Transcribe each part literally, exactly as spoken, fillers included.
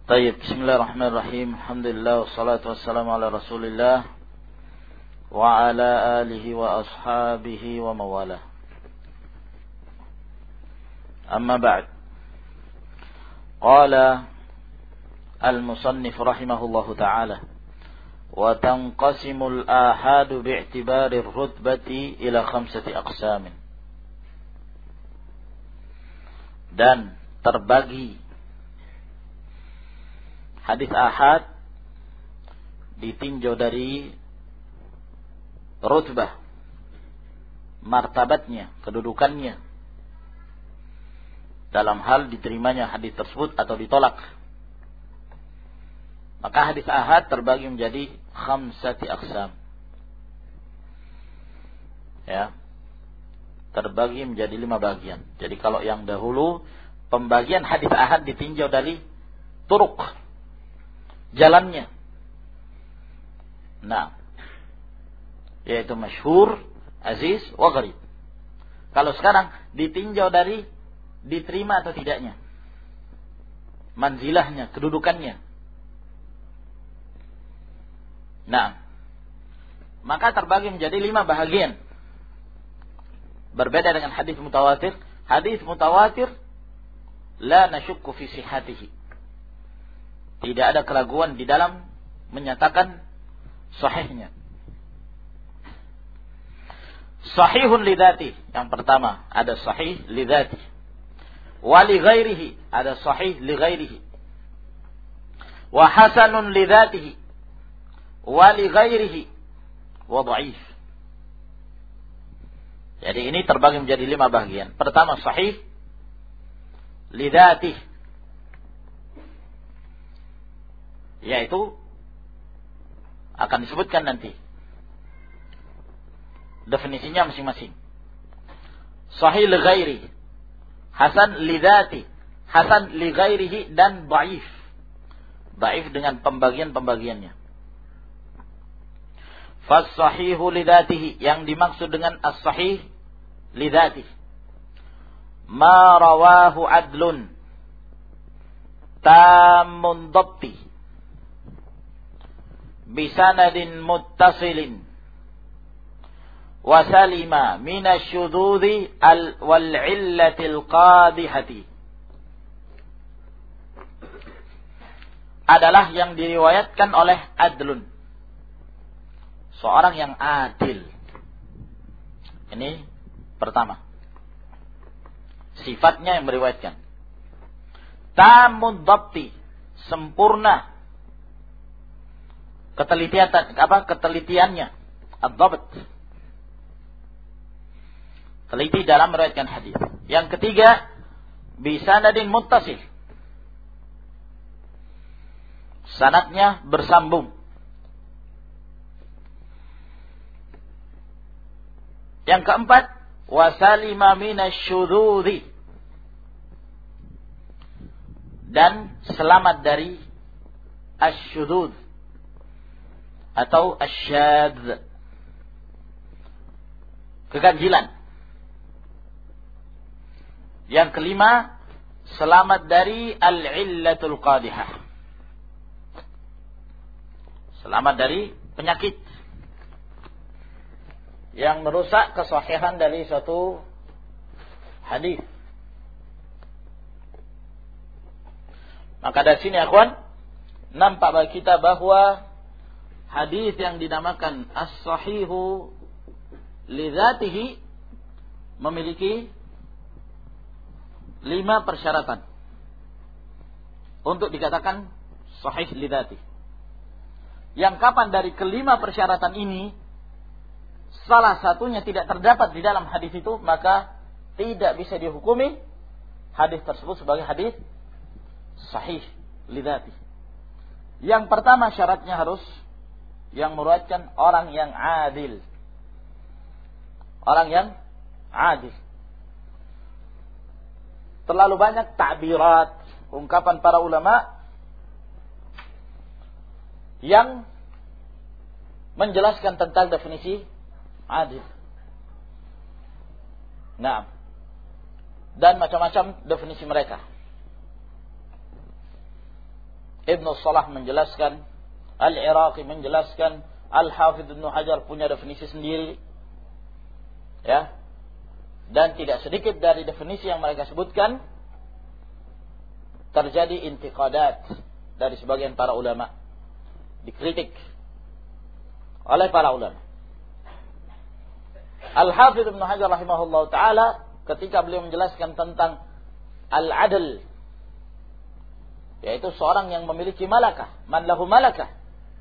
Baik, bismillahirrahmanirrahim. Alhamdulillah wassalatu wassalamu ala Rasulillah wa ala alihi wa ashabihi wa mawalah. Amma ba'd. Qala al-musannif rahimahullahu ta'ala wa tanqasimul ahadu bi'tibari ar-rutbati ila khamsati aqsamin. Dan terbagi hadis ahad ditinjau dari rutbah, martabatnya, kedudukannya dalam hal diterimanya hadis tersebut atau ditolak. Maka hadis ahad terbagi menjadi khamsati aqsam. Ya. Terbagi menjadi lima bagian. Jadi kalau yang dahulu pembagian hadis ahad ditinjau dari turuk, jalannya. Nah, yaitu masyhur, aziz, wa gharib. Kalau sekarang ditinjau dari diterima atau tidaknya, manzilahnya, kedudukannya. Nah, maka terbagi menjadi lima bahagian. Berbeda dengan hadis mutawatir. Hadis mutawatir la nasyukku fi sihhatihi. Tidak ada keraguan di dalam menyatakan sahihnya. Sahihun lidzati, yang pertama ada sahih lidzati. Wa li ghairihi, ada sahih li ghairihi. Wa hasanun lidzatihi. Wa li ghairihi wa dhaif. Jadi ini terbagi menjadi lima bagian. Pertama sahih lidzati, yaitu akan disebutkan nanti definisinya masing-masing. Sahih li ghairi, hasan li dzati, hasan li ghairihi, dan dhaif. Dhaif dengan pembagian-pembagiannya. Fas-sahihu li dzatihi, yang dimaksud dengan as-sahih li dzatihi ma rawahu adlun tamun dhabti bisanadin muttasilin wa salima minasyududhi al wal illatil qadihati, adalah yang diriwayatkan oleh adlun, seorang yang adil. Ini pertama, sifatnya yang meriwayatkan. Tamud dhabti, sempurna ketelitian, apa ketelitiannya, ad-dhabt, teliti dalam meriwayatkan hadis. Yang ketiga, bisanadin muttasil, sanadnya bersambung. Yang keempat, wasalima minasyududhi, dan selamat dari asyudud atau asyadz, keganjilan. Yang kelima, selamat dari al-illatul qadihah, selamat dari penyakit yang merusak kesahihan dari suatu hadis. Maka dari sini akhwan, nampak bagi kita bahwa hadis yang dinamakan as-sahihu li dzatihi memiliki lima persyaratan untuk dikatakan sahih li dzatihi. Yang kapan dari kelima persyaratan ini salah satunya tidak terdapat di dalam hadis itu, maka tidak bisa dihukumi hadis tersebut sebagai hadis sahih li dzatihi. Yang pertama syaratnya harus yang meriwayatkan orang yang adil. Orang yang adil. Terlalu banyak ta'birat, ungkapan para ulama yang menjelaskan tentang definisi adil. Nah, dan macam-macam definisi mereka. Ibnu Salah menjelaskan, Al-Iraqi menjelaskan, Al-Hafidh Ibnu Hajar punya definisi sendiri. Ya. Dan tidak sedikit dari definisi yang mereka sebutkan terjadi intiqadat dari sebagian para ulama, dikritik oleh para ulama. Al-Hafidh Ibnu Hajar rahimahullah ta'ala ketika beliau menjelaskan tentang al-adl, yaitu seorang yang memiliki malakah, man lahu malakah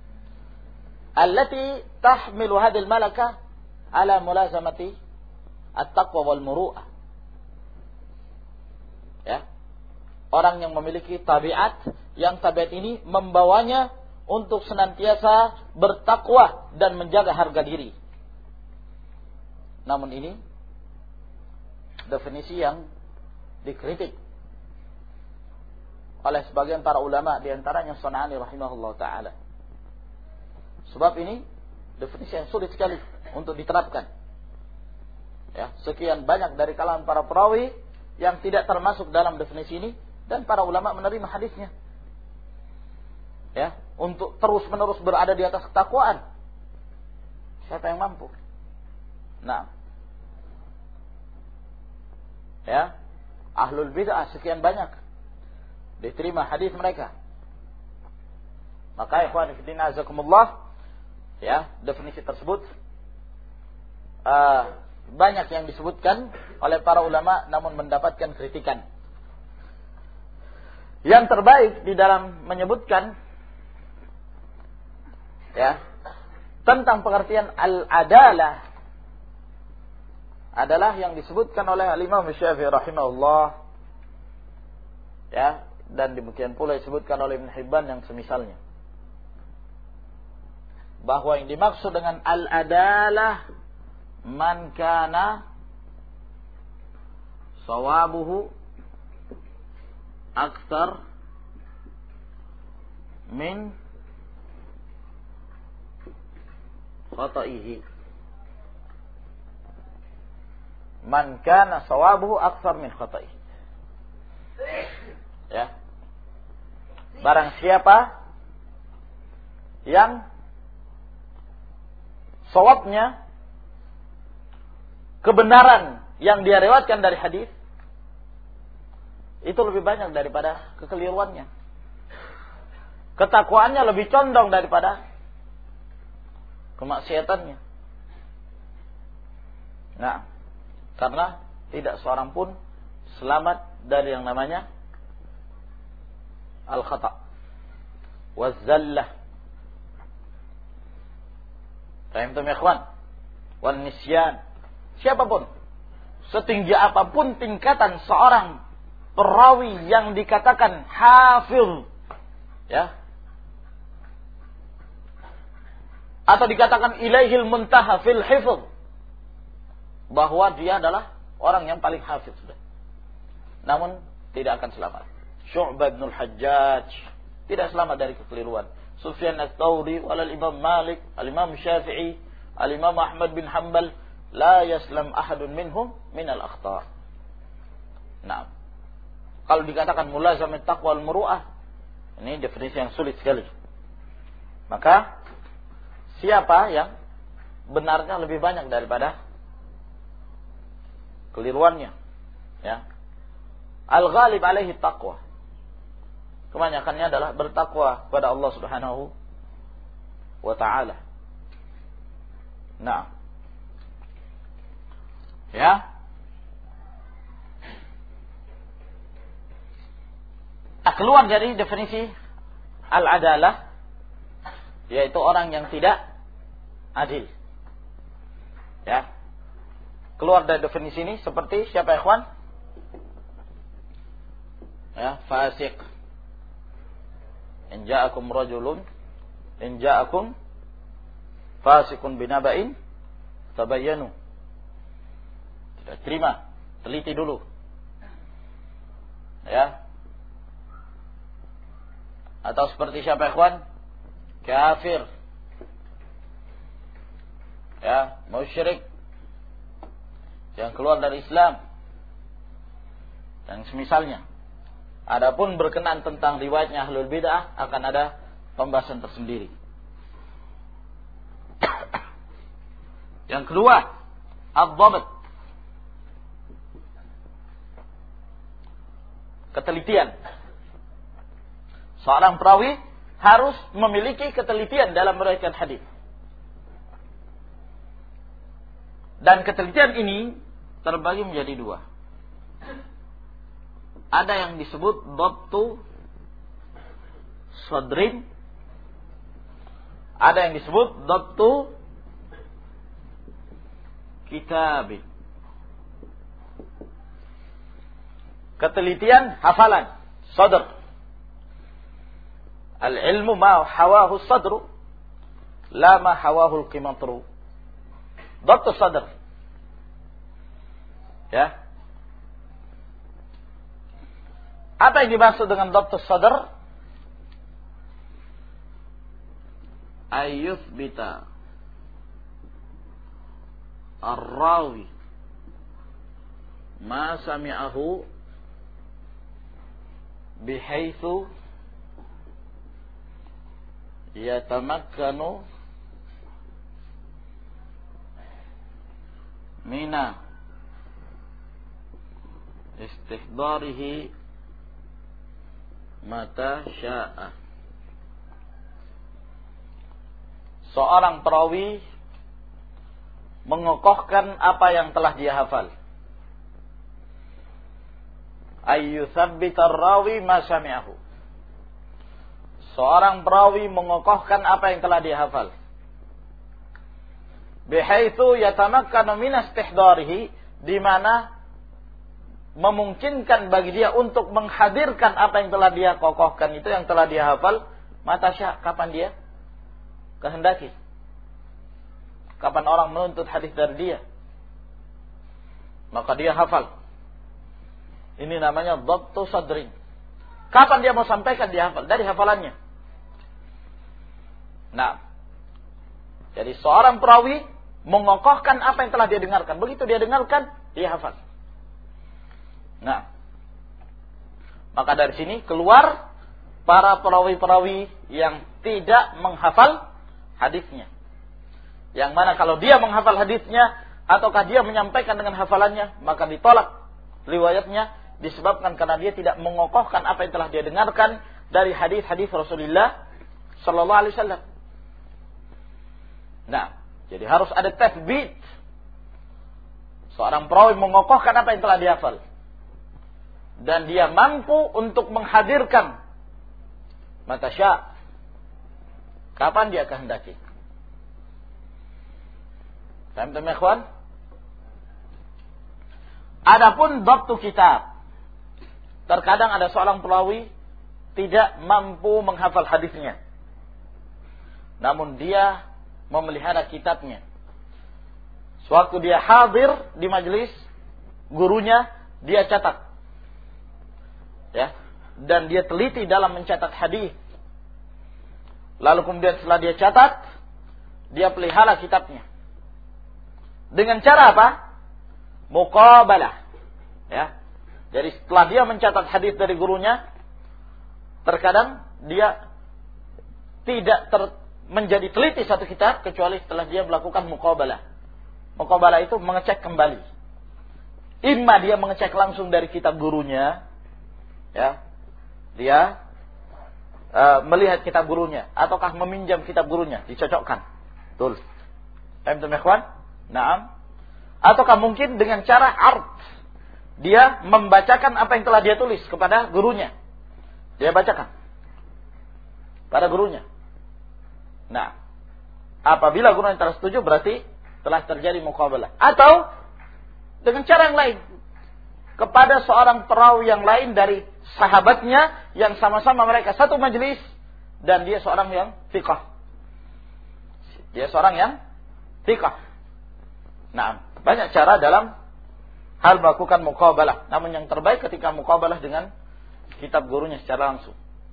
allati tahmilu hadhihi al-malakah ala mulazamati at-taqwa wal muru'ah. Ya. Orang yang memiliki tabiat, yang tabiat ini membawanya untuk senantiasa bertakwa dan menjaga harga diri. Namun ini definisi yang dikritik oleh sebagian para ulama, di antaranya San'ani rahimahullah ta'ala. Sebab ini definisi yang sulit sekali untuk diterapkan. Ya, sekian banyak dari kalangan para perawi yang tidak termasuk dalam definisi ini, dan para ulama menerima hadisnya. Ya, untuk terus-menerus berada di atas ketakwaan. Siapa yang mampu? Nah. Ya, ahlul bid'ah sekian banyak diterima hadis mereka. Maka ikhwan fillah azakumullah, ya, definisi tersebut uh, banyak yang disebutkan oleh para ulama namun mendapatkan kritikan. Yang terbaik di dalam menyebutkan, ya, tentang pengertian al-adalah adalah yang disebutkan oleh Al-Imam Syafi'i rahimahullah, ya, dan demikian pula disebutkan oleh Ibn Hibban yang semisalnya, bahwa yang dimaksud dengan al-adalah man kana sawabuhu aktsar min khata'ihi. Man kana sawabuhu aktsar min khata'ihi. Ya. Barang siapa yang sawabnya, kebenaran yang dia riwayatkan dari hadis itu lebih banyak daripada kekeliruannya. Ketakwaannya lebih condong daripada kemaksiatannya. Nah, karena tidak seorang pun selamat dari yang namanya al-khata' waz-zallah. Fahimtum ya ikhwan? Wan nisyan. Siapapun, setinggi apapun tingkatan seorang perawi yang dikatakan hafidh, ya, atau dikatakan ilaihil muntaha fil hifdh, bahwa dia adalah orang yang paling hafidh sudah, namun tidak akan selamat. Syu'bah bin al-Hajjaj tidak selamat dari kekeliruan. Sufyan ats-Tsauri wal Imam Malik, al-Imam Syafi'i, al-Imam Ahmad bin Hanbal, la yaslam ahadun minhum min al-akhta'. Nah, kalau dikatakan mulazamah taqwa wal muru'ah, ini definisi yang sulit sekali. Maka siapa yang benarnya lebih banyak daripada keliruannya, ya. Al-ghalib alaihi taqwa. Kebanyakannya adalah bertakwa kepada Allah Subhanahu wa taala. Nah. Ya. Keluar dari definisi al-adalah, yaitu orang yang tidak adil. Ya. Keluar dari definisi ini seperti siapa ikhwan? Ya, fasik. In ja'akum rajulun in ja'akum fasikun binaba'in tabayyanu. Tidak terima, teliti dulu. Ya. Atau seperti siapa ikhwan? Kafir. Ya, musyrik, yang keluar dari Islam dan semisalnya. Adapun berkenaan tentang riwayatnya ahlul bid'ah akan ada pembahasan tersendiri. Yang kedua, ad-dhabt. Ketelitian. Seorang perawi harus memiliki ketelitian dalam meriwayatkan hadis. Dan ketelitian ini terbagi menjadi dua. Ada yang disebut dhabtu sadrin, ada yang disebut dhabtu kitabin. Ketelitian hafalan, sadr. Al-ilmu ma hawahu sadru, la ma hawahu al-qimatru. Dhabtu sadr. Ya. Apa yang dimaksud dengan dhabtu sadr? Ayyuthbita ar-rawi ma sami'ahu bihaitsu yatamakkanu mina istihdarihi mata sya'a. Seorang perawi mengokohkan apa yang telah dia hafal. Ayyuthabbitar rawi ma sami'ahu. Seorang perawi mengokohkan apa yang telah dia hafal. Bihaitsu yatamakkanu min istihdarihi, di mana memungkinkan bagi dia untuk menghadirkan apa yang telah dia kokohkan itu, yang telah dia hafal, mata sya', kapan dia kehendaki. Kapan orang menuntut hadis dari dia, maka dia hafal. Ini namanya dhabtu sadrin. Kapan dia mau sampaikan, dia hafal dari hafalannya. Nah, jadi seorang perawi mengokohkan apa yang telah dia dengarkan. Begitu dia dengarkan, dia hafal. Nah, maka dari sini keluar para perawi-perawi yang tidak menghafal hadisnya. Yang mana kalau dia menghafal hadisnya ataukah dia menyampaikan dengan hafalannya, maka ditolak riwayatnya disebabkan karena dia tidak mengokohkan apa yang telah dia dengarkan dari hadis-hadis Rasulullah sallallahu alaihi wasallam. Nah, jadi harus ada tathbit. Seorang perawi mengokohkan apa yang telah dihafal. Dan dia mampu untuk menghadirkan mata sya', kapan dia kehendaki. Paham tak, ikhwan? Adapun dhabtu kitab, terkadang ada seorang perawi tidak mampu menghafal hadisnya, namun dia memelihara kitabnya. Sewaktu dia hadir di majelis, gurunya dia catat. Ya, dan dia teliti dalam mencatat hadis. Lalu kemudian setelah dia catat, dia pelihara kitabnya. Dengan cara apa? Muqabalah. Ya. Jadi setelah dia mencatat hadis dari gurunya, terkadang dia tidak ter, menjadi teliti satu kitab kecuali setelah dia melakukan muqabalah. Muqabalah itu mengecek kembali. Imma dia mengecek langsung dari kitab gurunya, ya, dia uh, melihat kitab gurunya, ataukah meminjam kitab gurunya, dicocokkan. Betul. Paham tak, ikhwan? Naam. Ataukah mungkin dengan cara ard, dia membacakan apa yang telah dia tulis kepada gurunya, dia bacakan pada gurunya. Nah, apabila gurunya telah setuju, berarti telah terjadi muqabalah. Atau dengan cara yang lain, kepada seorang perawi yang lain dari sahabatnya yang sama-sama mereka satu majelis, dan dia seorang yang thiqah. Dia seorang yang thiqah. Nah, banyak cara dalam hal melakukan muqabalah. Namun yang terbaik ketika muqabalah dengan kitab gurunya secara langsung.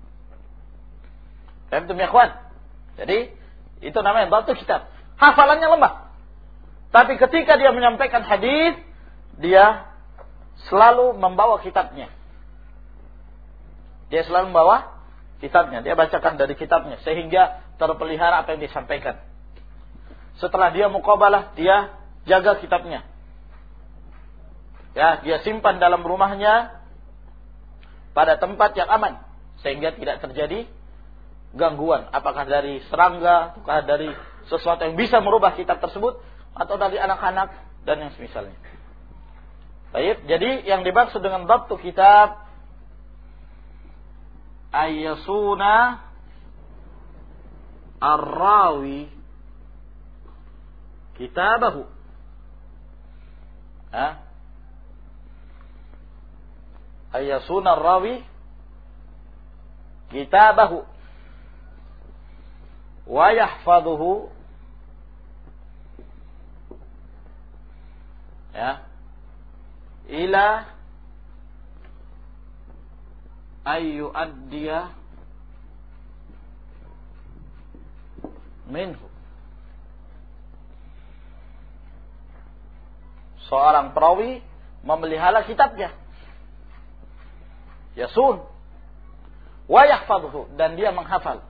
Paham itu, ya ikhwan? Jadi itu namanya dhabtu kitab. Hafalannya lemah, tapi ketika dia menyampaikan hadis, dia selalu membawa kitabnya. Dia selalu membawa kitabnya, dia bacakan dari kitabnya sehingga terpelihara apa yang disampaikan. Setelah dia muqabalah, dia jaga kitabnya. Ya, dia simpan dalam rumahnya pada tempat yang aman sehingga tidak terjadi gangguan, apakah dari serangga, apakah dari sesuatu yang bisa merubah kitab tersebut, atau dari anak-anak dan yang semisalnya. Baik, jadi yang dimaksud dengan dhabtu kitab ayyasuna ar-rawi kitabahu. Ha? Ayyasuna ar-rawi kitabahu wa yahfazuhu, ya, ila ayu addiya minhu. Seorang perawi memelihara kitabnya, yasun wa yahfazuhu, dan dia menghafal.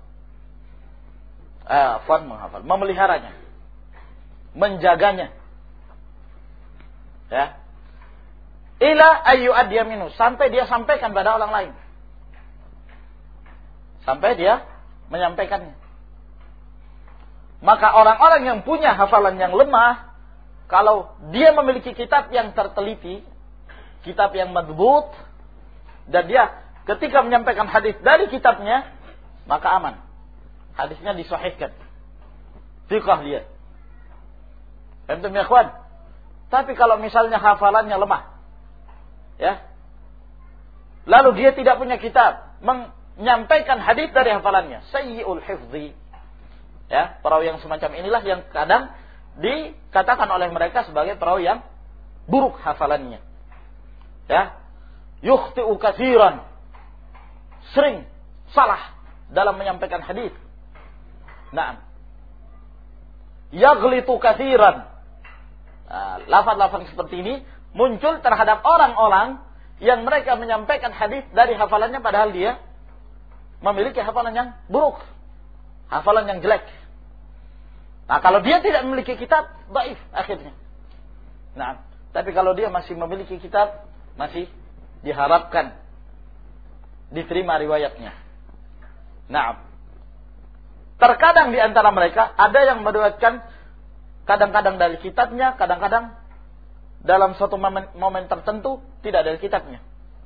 Ah, fan menghafal, memeliharanya, menjaganya. Ya. Ila ayu addiya minhu, sampai dia sampaikan pada orang lain. Sampai dia menyampaikannya. Maka orang-orang yang punya hafalan yang lemah, kalau dia memiliki kitab yang terteliti, kitab yang madbut, dan dia ketika menyampaikan hadis dari kitabnya, maka aman. Hadisnya disahihkan. Thiqah dia. Antum ya ikhwan? Tapi kalau misalnya hafalannya lemah, ya, lalu dia tidak punya kitab menyampaikan hadis dari hafalannya, sayyi'ul hifzi, ya, perawi yang semacam inilah yang kadang dikatakan oleh mereka sebagai perawi yang buruk hafalannya, ya, yukhti'u katsiran, sering salah dalam menyampaikan hadis. Naam, yaghlitu katsiran. Nah, lafaz-lafaz seperti ini muncul terhadap orang-orang yang mereka menyampaikan hadis dari hafalannya padahal dia memiliki hafalan yang buruk, hafalan yang jelek. Nah, kalau dia tidak memiliki kitab, dhaif akhirnya. Nah, tapi kalau dia masih memiliki kitab, masih diharapkan diterima riwayatnya. Nah, terkadang di antara mereka ada yang meriwayatkan kadang-kadang dari kitabnya, kadang-kadang dalam suatu momen, momen tertentu tidak dari kitabnya.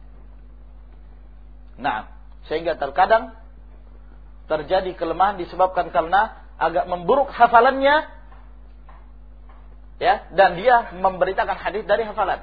Nah, sehingga terkadang terjadi kelemahan disebabkan karena agak memburuk hafalannya, ya, dan dia memberitakan hadis dari hafalan.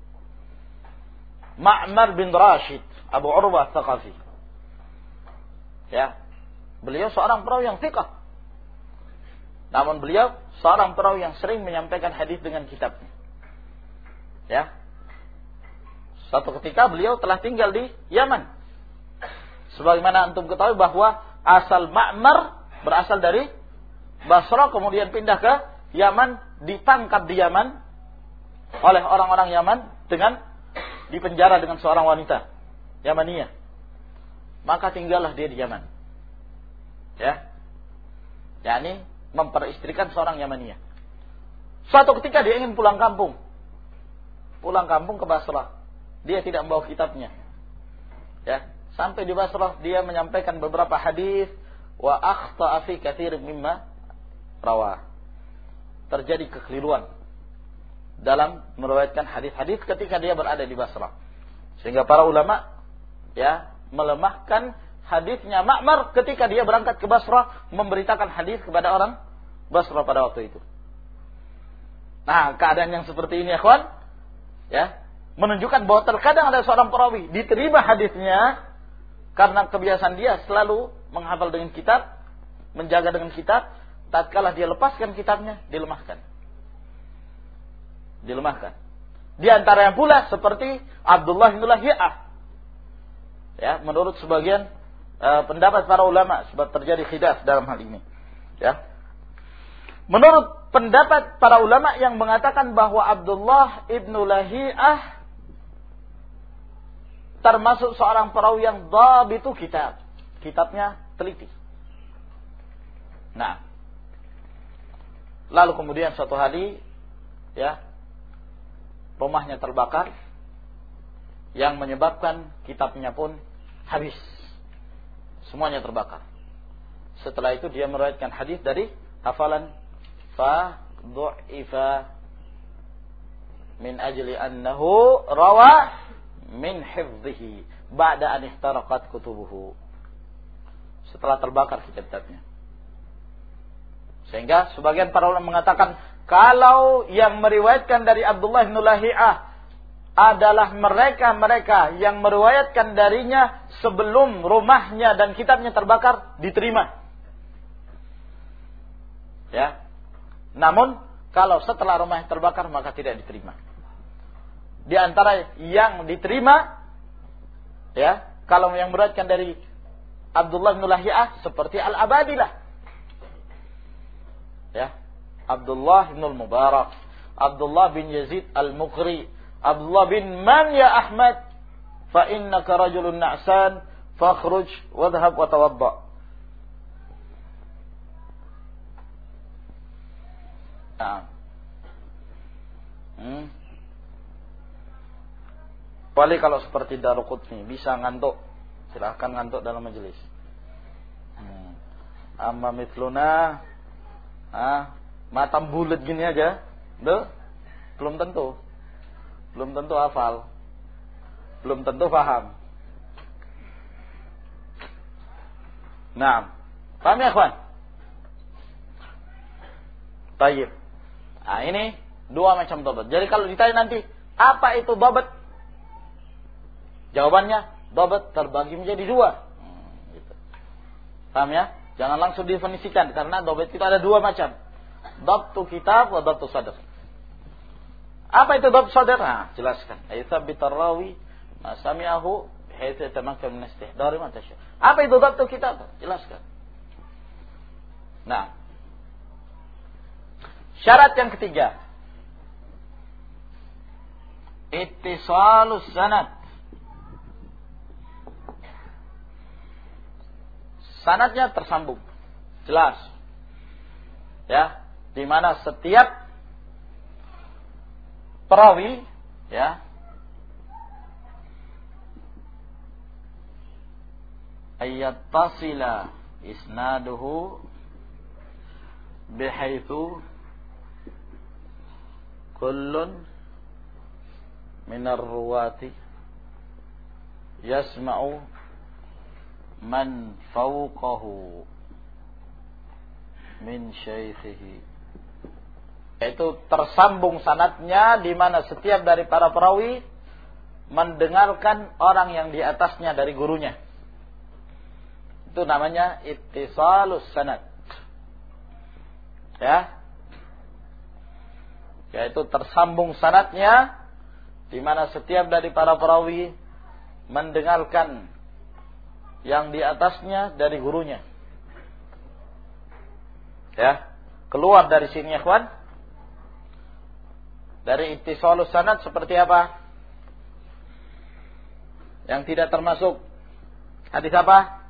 Ma'mar bin Rashid Abu Urwah Tsaqafi, ya, beliau seorang perawi yang thiqah. Namun beliau seorang perawi yang sering menyampaikan hadis dengan kitabnya. Ya. Suatu ketika beliau telah tinggal di Yaman. Sebagaimana antum ketahui bahwa asal Ma'mar berasal dari Basra, kemudian pindah ke Yaman, ditangkap di Yaman oleh orang-orang Yaman dengan dipenjara dengan seorang wanita Yamaniyah. Maka tinggallah dia di Yaman. Ya. yakni memperistrikan seorang Yamaniyah. Suatu ketika dia ingin pulang kampung. Pulang kampung ke Basrah. Dia tidak membawa kitabnya. Ya, sampai di Basrah dia menyampaikan beberapa hadis, wa akhta'a fi katsirin mimma rawah. Terjadi kekeliruan dalam meriwayatkan hadis-hadis ketika dia berada di Basrah. Sehingga para ulama ya melemahkan hadisnya Ma'mar ketika dia berangkat ke Basrah memberitakan hadis kepada orang Basrah pada waktu itu. Nah, keadaan yang seperti ini, ikhwan, ya, menunjukkan bahwa terkadang ada seorang perawi diterima hadisnya karena kebiasaan dia selalu menghafal dengan kitab, menjaga dengan kitab, tatkala dia lepaskan kitabnya dilemahkan. Dilemahkan. Di antara yang pula seperti Abdullah bin Lahiyah. Ya, menurut sebagian uh, pendapat para ulama sebab terjadi khilaf dalam hal ini. Ya. Menurut pendapat para ulama yang mengatakan bahwa Abdullah ibnu Lahiyah termasuk seorang perawi yang dhabitu kitab. Kitabnya teliti. Nah, lalu kemudian suatu hari, ya, rumahnya terbakar, yang menyebabkan kitabnya pun habis. Semuanya terbakar. Setelah itu dia meriwayatkan hadis dari hafalan fa du'ifa min ajli annahu rawa min hifdhihi ba'da an ihtaraqat kutubuhu. Setelah terbakar kitab-kitabnya. Sehingga sebagian para ulama mengatakan kalau yang meriwayatkan dari Abdullah bin Lahi'ah adalah mereka-mereka yang meriwayatkan darinya sebelum rumahnya dan kitabnya terbakar, diterima. Ya. Namun kalau setelah rumahnya terbakar maka tidak diterima. Di antara yang diterima, ya, kalau yang meriwayatkan dari Abdullah bin Lahi'ah seperti Al-Abadilah. Ya. Abdullah bin Mubarak, Abdullah bin Yazid Al-Muqri, Abdullah bin Man ya Ahmad, fa innaka rajulun na'san, fakhruj wadhhab wa tawadda. Nah. Hmm. Kecuali kalau seperti Daruqutni bisa ngantuk, silahkan ngantuk dalam majelis. Hmm. Amma mithluna, ah, mata bulat gini aja, tuh, belum tentu. Belum tentu hafal. Belum tentu paham. Nah, paham ya, ikhwan? Baik. Nah, ini dua macam dhabat. Jadi kalau ditanya nanti, apa itu dhabat? Jawabannya, dhabat terbagi menjadi dua. Hmm, gitu. Paham ya? Jangan langsung definisikan, karena dhabat itu ada dua macam. Dhabtu kitab wa dhabtu sadr. Apa itu dhabt sadr? Nah, jelaskan. Aitsabbit ar-rawi ma sami'ahu bihaitsu yatamakkan min istihdari ma tasha. Apa itu dhabt kitab? Jelaskan. Nah, syarat yang ketiga, ittisalus sanad. Sanadnya tersambung. Jelas. Ya, di mana setiap perawi, ya, ayattasila isnaduhu bihaitsu kullun minar ruwati yasma'u man fawqahu min syaikhihi. Yaitu tersambung sanadnya di mana setiap dari para perawi mendengarkan orang yang di atasnya dari gurunya. Itu namanya ittisalus sanad. Ya. Yaitu tersambung sanadnya di mana setiap dari para perawi mendengarkan yang di atasnya dari gurunya. Ya. Keluar dari sini, ya, ikhwan. Dari ittisalus sanad seperti apa? Yang tidak termasuk hadis apa?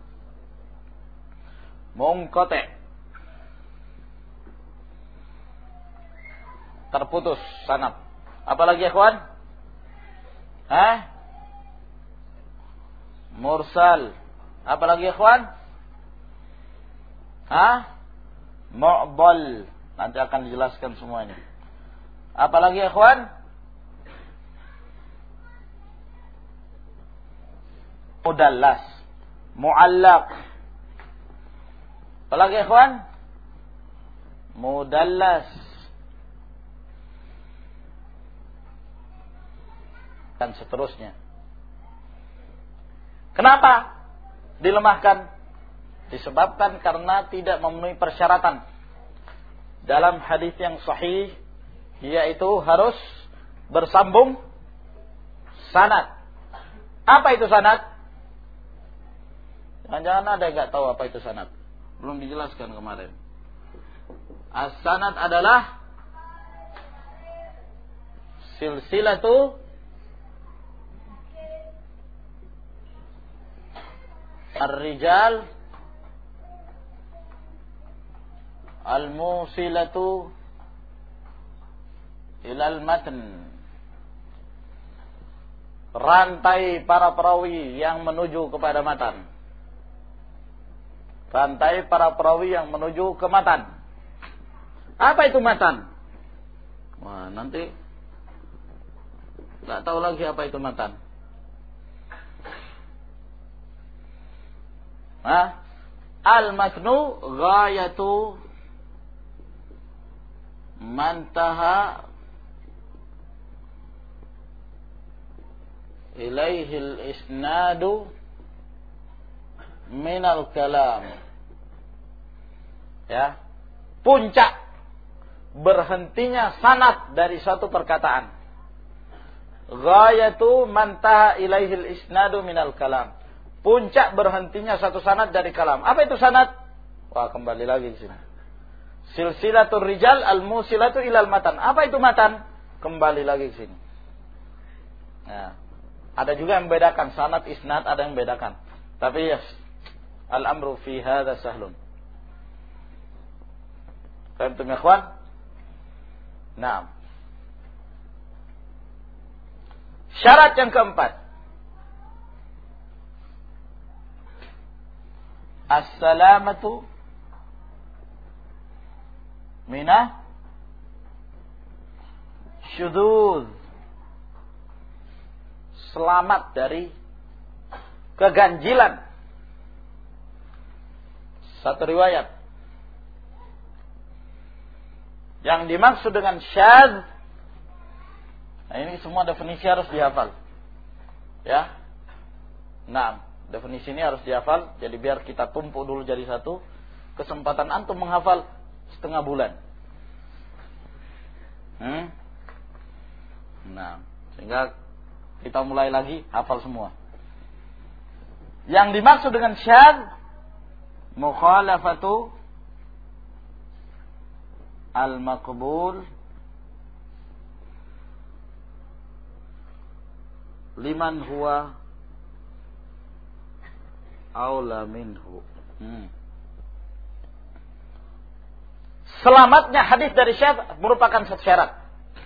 Munqati'. Terputus sanad. Apalagi, ikhwan? Hah? Mursal. Apalagi, ikhwan? Hah? Mu'dhal. Nanti akan dijelaskan semuanya. Apalagi, ikhwan? Mudallas. Mu'allaq. Apalagi, ikhwan? Mudallas. Dan seterusnya. Kenapa dilemahkan? Disebabkan karena tidak memenuhi persyaratan. Dalam hadis yang sahih, yaitu harus bersambung sanad. Apa itu sanad? Jangan-jangan ada yang nggak tahu apa itu sanad. Belum dijelaskan kemarin. As-sanad adalah silsilatu ar-rijal al-musilatu ilal matn. Rantai para perawi yang menuju kepada matan. Rantai para perawi yang menuju ke matan. Apa itu matan? Wah, nanti nggak tahu lagi apa itu matan. Hah? Al-matnu ghayatu mantaha ilaihi al-isnadu min al-kalam. Ya. Puncak berhentinya sanad dari suatu perkataan. Ghayatu mantaha ilaihi al-isnadu min al-kalam. Puncak berhentinya satu sanad dari kalam. Apa itu sanad? Wah, kembali lagi di sini. Silsilatul rijal al-musilatu ilal matan. Apa itu matan? Kembali lagi ke sini. Nah, ada juga yang membedakan sanad isnad, ada yang membedakan. Tapi ya, al-amru fi hadza sahlun. Fahimtum ya ikhwan? Naam. Syarat yang keempat. As-salamatu minah syudzuz. Selamat dari keganjilan. Satu riwayat. Yang dimaksud dengan syadz, nah ini semua definisi harus dihafal. Ya. Nah, definisi ini harus dihafal. Jadi biar kita tumpuk dulu jadi satu. Kesempatan antum menghafal setengah bulan. Hmm? Nah, sehingga kita mulai lagi hafal semua. Yang dimaksud dengan syadz, mukhalafatu al-maqbul liman huwa aula minhu. Hmm. Selamatnya hadis dari syadz merupakan satu syarat.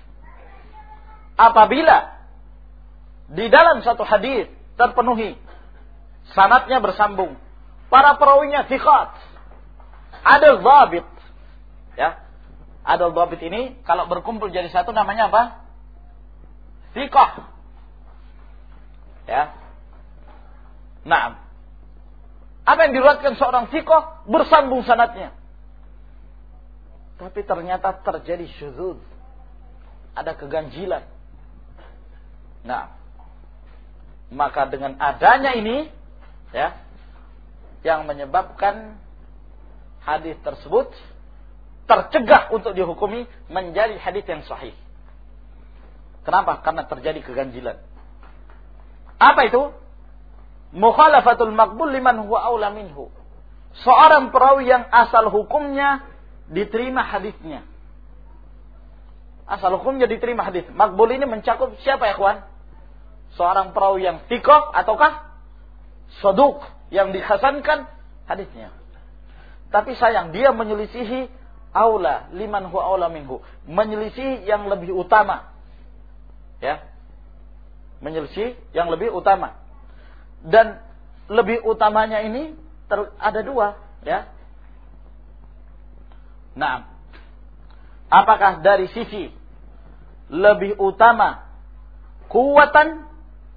Apabila di dalam satu hadis terpenuhi, sanadnya bersambung, para perawinya thiqat, ada dhabit, ya, ada dhabit ini kalau berkumpul jadi satu namanya apa? Thiqah, ya. Nah, apa yang diriwayatkan seorang thiqah bersambung sanadnya. Tapi ternyata terjadi syudzuz. Ada keganjilan. Nah, maka dengan adanya ini, ya, yang menyebabkan hadis tersebut tercegah untuk dihukumi menjadi hadis yang sahih. Kenapa? Karena terjadi keganjilan. Apa itu? Mukhalafatul maqbul liman huwa aula minhu. Seorang perawi yang asal hukumnya diterima hadisnya. Asal hukumnya diterima hadis. Maqbul ini mencakup siapa ya kawan? Seorang perawi yang thiqah ataukah saduq yang dihasankan hadisnya. Tapi sayang dia menyelisihi aula liman huwa aula minhu. Menyelisihi yang lebih utama. Ya. Menyelisihi yang lebih utama. Dan lebih utamanya ini ter, ada dua, ya. Nah, apakah dari sisi lebih utama kuatan,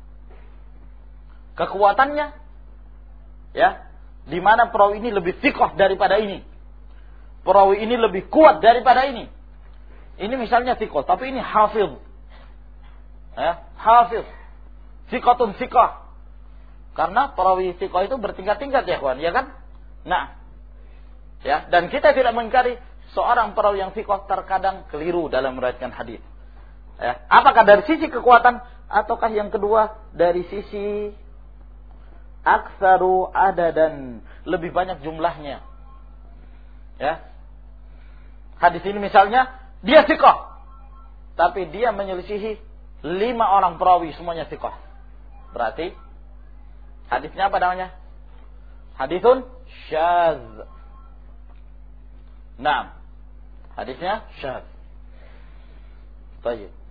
kekuatannya, ya, di mana perawi ini lebih thiqah daripada ini, perawi ini lebih kuat daripada ini. Ini misalnya thiqah, tapi ini hafiz, ya, hafiz, thiqatun thiqah. Karena perawi thiqah itu bertingkat-tingkat ya kawan, ya kan? Nah, ya, dan kita tidak mengingkari seorang perawi yang thiqah terkadang keliru dalam meriwayatkan hadis. Ya, apakah dari sisi kekuatan ataukah yang kedua dari sisi aktsaru adadan, lebih banyak jumlahnya. Ya. Hadis ini misalnya dia thiqah, tapi dia menyelisihi lima orang perawi semuanya thiqah. Berarti hadisnya apa namanya? haditsun syadz. Naam. Hadisnya syadz. Baik.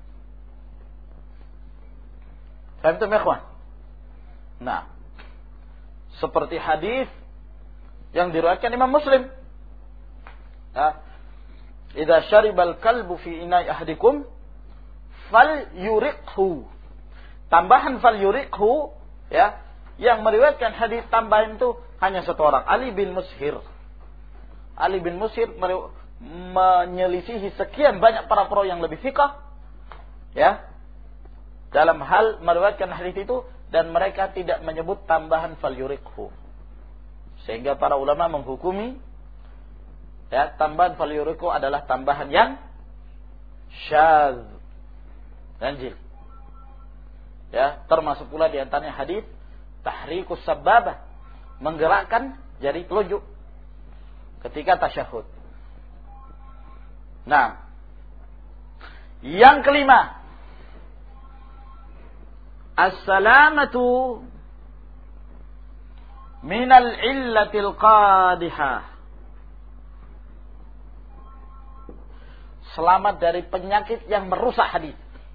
Faham ya, ikhwan? Nah, seperti hadis yang diriwayatkan Imam Muslim. Ya. Idza syaribal kalbu fi ina'i ahadikum falyuriqhu. Tambahan falyuriqhu, ya, yang meriwayatkan hadis tambahan itu hanya satu orang, Ali bin Mushir. Ali bin Mushir menyelisihi sekian banyak para perawi yang lebih fiqh, ya, dalam hal meriwayatkan hadis itu, dan mereka tidak menyebut tambahan falyuriqhu. Sehingga para ulama menghukumi, ya, tambahan falyuriqhu adalah tambahan yang syadz, ganjil. Ya, termasuk pula di antaranya hadis tahrikus sababah, menggerakkan jari telunjuk ketika tasyahud. Nah, yang kelima, as-salamatu minal illatil qadihah. Selamat dari penyakit yang merusak hadis.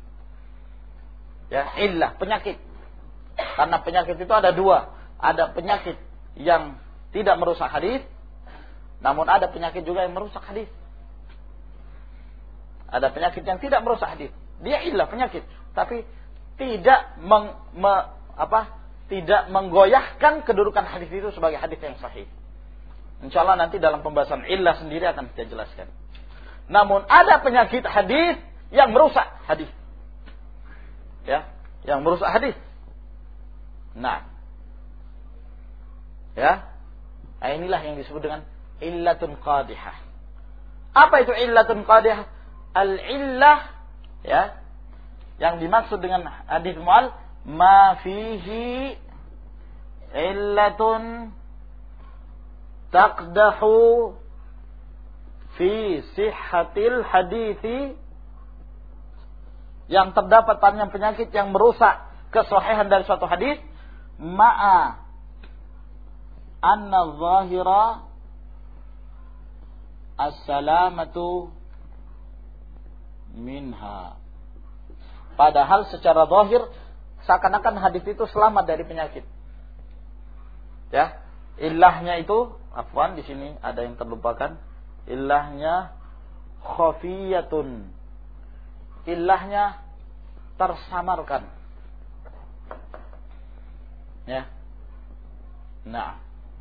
Ya, illah, penyakit. Karena penyakit itu ada dua. Ada penyakit yang tidak merusak hadis, namun ada penyakit juga yang merusak hadis. Ada penyakit yang tidak merusak hadis. Dia illah, penyakit, tapi tidak meng, me, apa? Tidak menggoyahkan kedudukan hadis itu sebagai hadis yang sahih. Insyaallah nanti dalam pembahasan illah sendiri akan kita jelaskan. Namun ada penyakit hadis yang merusak hadis. Ya, yang merusak hadis. Nah, ya, nah inilah yang disebut dengan illatun qadihah. Apa itu illatun qadihah? Al-illah, ya, yang dimaksud dengan hadis mu'al, ma fihi illatun taqdahu fi sihhatil hadithi, yang terdapat padanya penyakit yang merusak kesahihan dari suatu hadis, ma'a anna zahira as-salamatu minha. Padahal secara zahir seakan-akan hadis itu selamat dari penyakit. Ya, illahnya itu, afwan, di sini ada yang terlupakan. Illahnya khafiyatun. Illahnya tersamarkan. Ya. Nah,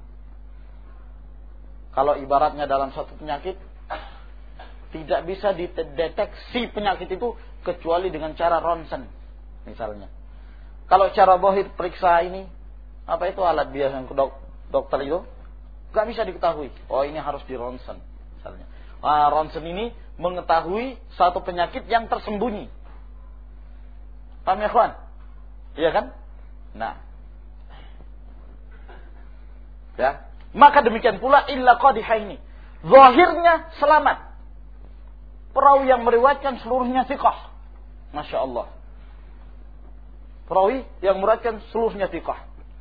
kalau ibaratnya dalam suatu penyakit, tidak bisa dideteksi penyakit itu kecuali dengan cara ronsen, misalnya. Kalau cara zahir periksa ini, apa itu alat biasa yang dok, dokter itu, gak bisa diketahui. Oh, ini harus di ronsen, misalnya. Nah, ronsen ini mengetahui satu penyakit yang tersembunyi. Paham ya, kawan? Iya kan? Nah, ya, maka demikian pula illa qadihah ini. Zahirnya selamat. Perawi yang meriwayatkan seluruhnya thiqah. Masya Allah. Perawi yang meriwayatkan seluruhnya thiqah.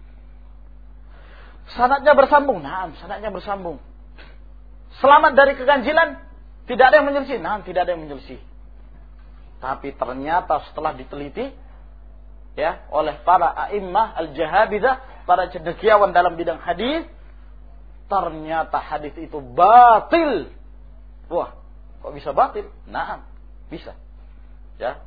Sanadnya bersambung. Nah, sanadnya bersambung. Selamat dari keganjilan. Tidak ada yang menyelisih. Nah, tidak ada yang menyelisih. Tapi ternyata setelah diteliti, ya, oleh para a'immah al-jahabidah, para cendekiawan dalam bidang hadis, ternyata hadis itu batil. Wah, kok bisa batil? Nah, bisa. Ya.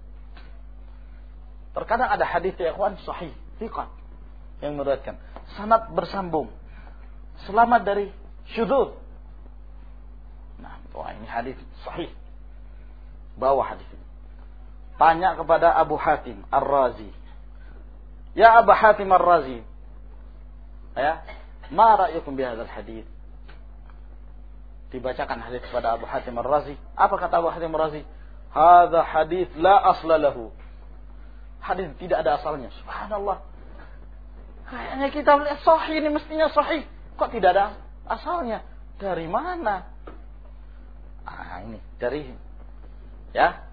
Terkadang ada hadis ya ikhwan sahih, thiqat, yang meriwayatkan sanad bersambung, selamat dari syudzuz. Nah, wah, ini hadis sahih. Bawa hadis ini. Tanya kepada Abu Hatim Ar-Razi. Ya Abu Hatim Ar-Razi, ya, ma ra'yukum bi hadzal hadis? Dibacakan hadis kepada Abu Hatim Ar-Razi. Apa kata Abu Hatim Ar-Razi? Hadza hadis la asla lahu. Hadis tidak ada asalnya. Subhanallah. Kayaknya kita lihat sahih, ini mestinya sahih. Kok tidak ada asalnya? Dari mana? Ah, ini dari, ya.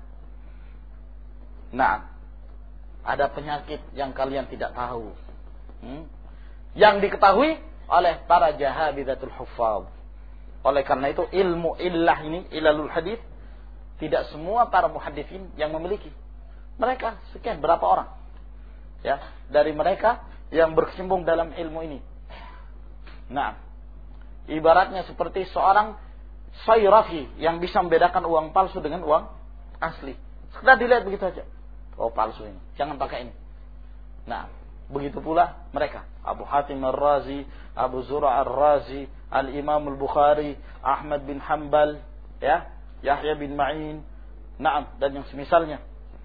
Nah, ada penyakit yang kalian tidak tahu. Hmm? Yang diketahui oleh para jahabidatul huffaz. Oleh karena itu ilmu illah ini, ilalul hadis, tidak semua para muhaddisin yang memiliki. Mereka sekian berapa orang, ya, dari mereka yang berkecimpung dalam ilmu ini. Nah, ibaratnya seperti seorang sayrafi yang bisa membedakan uang palsu dengan uang asli. Sekedar dilihat begitu saja. Oh, palsu ini, jangan pakai ini. Nah, begitu pula mereka, Abu Hatim Ar-Razi, Abu Zur'a Ar-Razi, Al-Imam Al-Bukhari, Ahmad bin Hanbal, ya, Yahya bin Ma'in, na'am, dan yang semisalnya.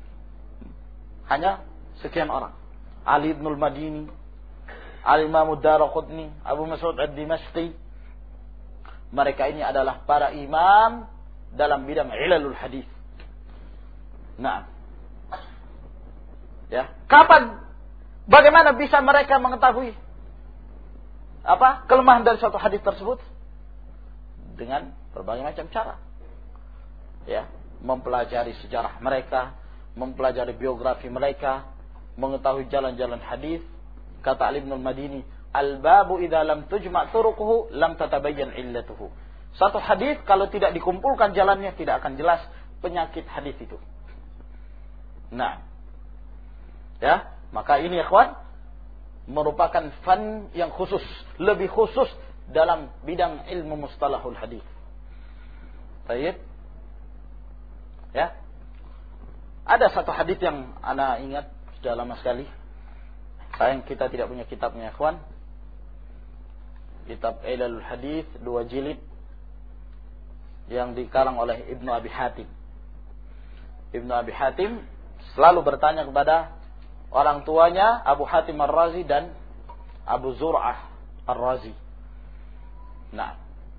Hanya sekian orang. Ali ibn al-Madini, Al-Imam Ad-Daraqutni, Abu Mas'ud Ad-Dimashqi. Mereka ini adalah para imam dalam bidang ilalul hadis. Nah, ya, kapan, bagaimana bisa mereka mengetahui apa kelemahan dari suatu hadis tersebut? Dengan berbagai macam cara. Ya, mempelajari sejarah mereka, mempelajari biografi mereka, mengetahui jalan-jalan hadis. Kata Ali bin al-Madini, al-babu idza lam tujma' turuquhu lam tatabayyan illatuhu. Satu hadis kalau tidak dikumpulkan jalannya tidak akan jelas penyakit hadis itu. Nah, ya, maka ini ikhwan merupakan fan yang khusus, lebih khusus dalam bidang ilmu mustalahul hadis. Baik. Ya. Ada satu hadis yang ana ingat sudah lama sekali. Sayang kita tidak punya kitabnya, ikhwan. Kitab Ilalul Hadis dua jilid yang dikarang oleh Ibnu Abi Hatim. Ibnu Abi Hatim selalu bertanya kepada orang tuanya Abu Hatim Ar-Razi dan Abu Zur'ah Ar-Razi. Nah,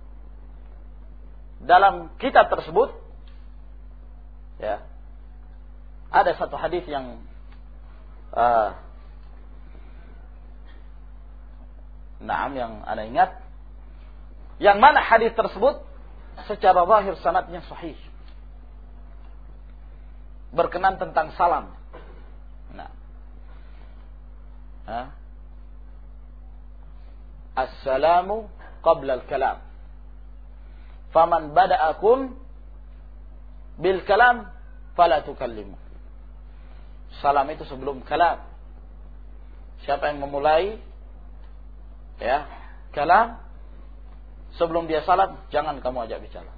dalam kitab tersebut, ya, ada satu hadis yang uh, Naam yang ana ingat, yang mana hadis tersebut secara zahir sanadnya sahih, berkenan tentang salam. Nah, ha? Assalamu qabla al-kalam. Faman bada'akum bil kalam fala tukallimu. Salam itu sebelum kalam. Siapa yang memulai, ya, kalam sebelum dia salam, jangan kamu ajak bicara.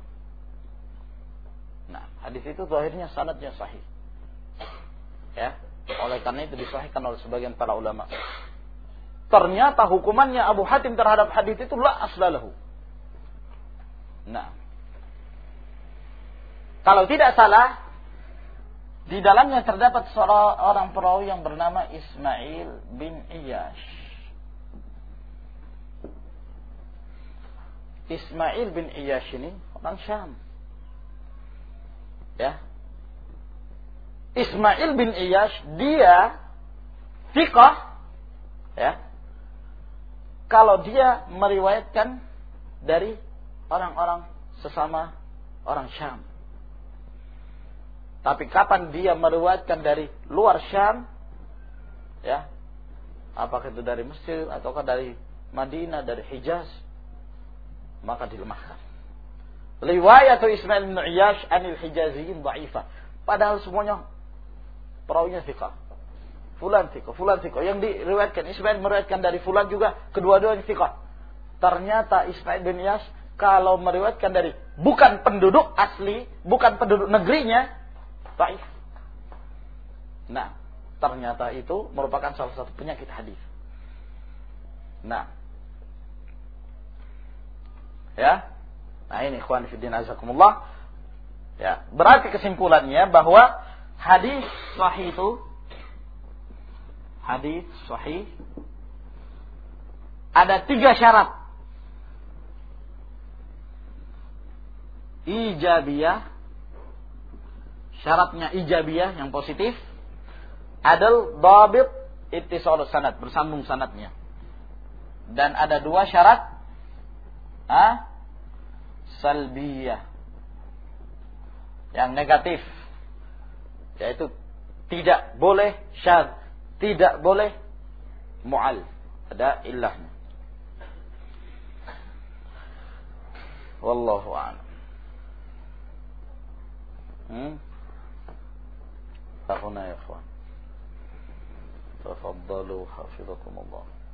Nah, hadis itu zahirnya sanadnya sahih. Ya, oleh karena itu disahihkan oleh sebagian para ulama. Ternyata hukumannya Abu Hatim terhadap hadis itu la aslalahu. Nah, kalau tidak salah, di dalamnya terdapat seorang perawi yang bernama Ismail bin Iyash. Ismail bin Iyash ini orang Syam. Ya. Ismail bin Iyash dia thiqah, ya. Kalau dia meriwayatkan dari orang-orang sesama orang Syam. Tapi kapan dia meriwayatkan dari luar Syam, ya, apakah itu dari Mesir ataukah dari Madinah, dari Hijaz, maka dilemahkan. Riwayat Ismail bin Iyash anil Hijaziyin dhaifah. Padahal semuanya perawinya thiqah. Fulan thiqah, fulan thiqah. Yang diriwayatkan Ismail meriwayatkan dari fulan juga, kedua-duanya thiqah. Ternyata Ismail bin Iyash kalau meriwayatkan dari bukan penduduk asli, bukan penduduk negerinya, dhaif. Nah, ternyata itu merupakan salah satu penyakit hadis. Nah, ya, nah ini ikhwan fillah azakumullah. Ya, berarti kesimpulannya bahwa hadis sahih itu, hadis sahih ada tiga syarat. Ijabiyah, syaratnya ijabiyah yang positif. Adal dhabit ittisal sanad, bersambung sanadnya. Dan ada dua syarat ah, salbiyah, yang negatif, yaitu tidak boleh syadz, tidak boleh mu'al, ada illahnya. Wallahu a'lam. Hmm? Akhuna ya ikhwan. Tafaddalu hafizakumullah.